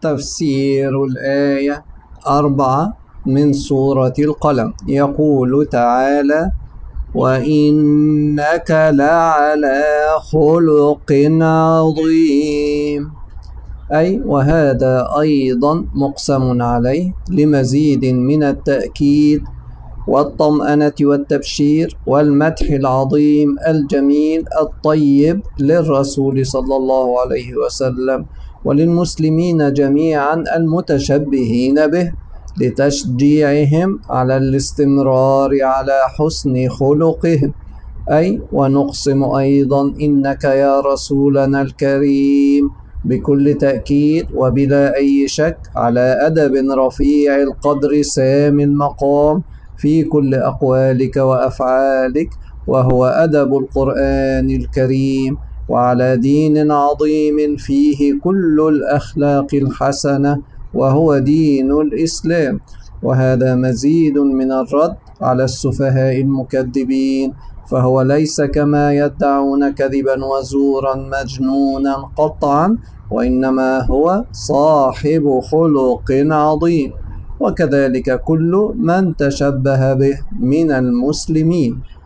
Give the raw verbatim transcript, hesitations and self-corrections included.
تفسير الآية أربعة من سورة القلم. يقول تعالى: وإنك لعلى خلق عظيم، أي وهذا أيضا مقسم عليه لمزيد من التأكيد والطمأنة والتبشير والمدح العظيم الجميل الطيب للرسول صلى الله عليه وسلم وللمسلمين جميعا المتشبهين به، لتشجيعهم على الاستمرار على حسن خلقهم. أي ونقسم أيضا إنك يا رسولنا الكريم بكل تأكيد وبلا أي شك على أدب رفيع القدر سامي المقام في كل أقوالك وأفعالك، وهو أدب القرآن الكريم، وعلى دين عظيم فيه كل الأخلاق الحسنة، وهو دين الإسلام. وهذا مزيد من الرد على السفهاء المكذبين، فهو ليس كما يدعون كذبا وزورا مجنونا قطعا، وإنما هو صاحب خلق عظيم، وكذلك كل من تشبه به من المسلمين.